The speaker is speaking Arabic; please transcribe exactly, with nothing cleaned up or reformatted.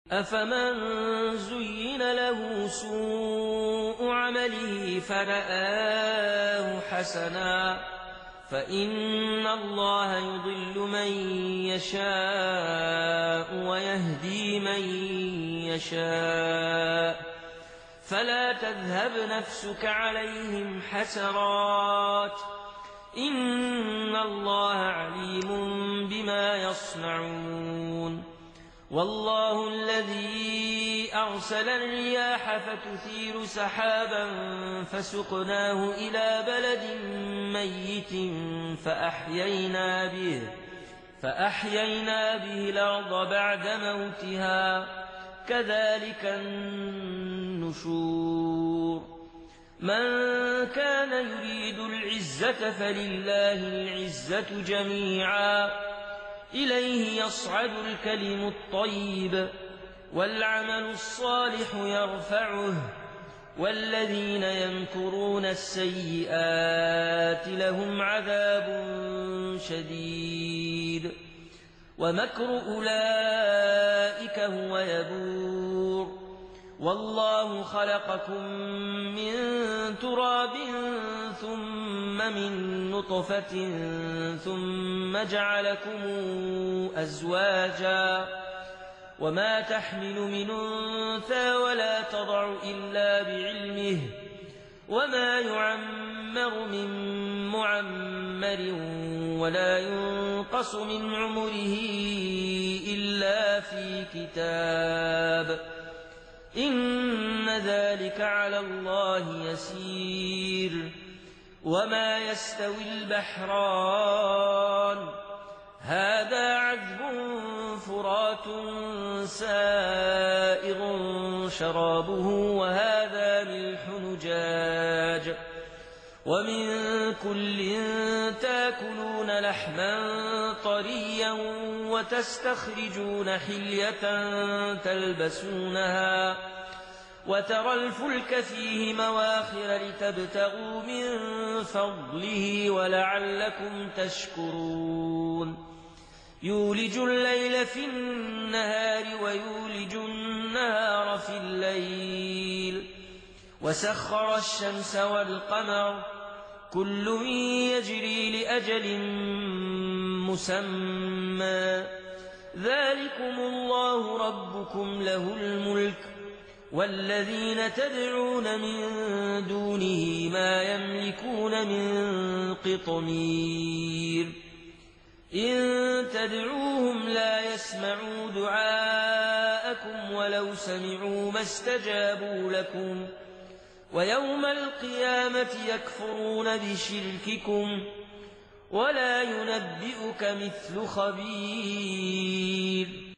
أفمن زين له سوء عمله فرآه حسنا فإن الله يضل من يشاء ويهدي من يشاء فلا تذهب نفسك عليهم حسرات إن الله عليم بما يصنعون والله الذي أرسل الرياح فتثير سحابا فسقناه إلى بلد ميت فأحيينا به, فأحيينا به الأرض بعد موتها كذلك النشور من كان يريد العزة فلله العزة جميعا إليه يصعد الكلم الطيب والعمل الصالح يرفعه والذين يمكرون السيئات لهم عذاب شديد ومكر أولئك هو يبور والله خلقكم من تراب ثم من نطفة ثم جعلكم أزواجا وما تحمل من أنثى ولا تضع إلا بعلمه وما يعمر من معمر ولا ينقص من عمره إلا في كتاب إن ذلك على الله يسير وما يستوي البحران هذا عذب فرات سائغ شرابه وهذا ملح نجاج ومن كل تاكلون لحما طريا وتستخرجون حلية تلبسونها وترى الفلك فيه مواخر لتبتغوا من فضله ولعلكم تشكرون يولج الليل في النهار ويولج النهار في الليل وسخر الشمس والقمر كل يجري لأجل مسمى ذلكم الله ربكم له الملك والذين تدعون من دونه ما يملكون من قطمير إن تدعوهم لا يسمعوا دعاءكم ولو سمعوا ما استجابوا لكم ويوم القيامة يكفرون بشرككم ولا ينبئك مثل خبير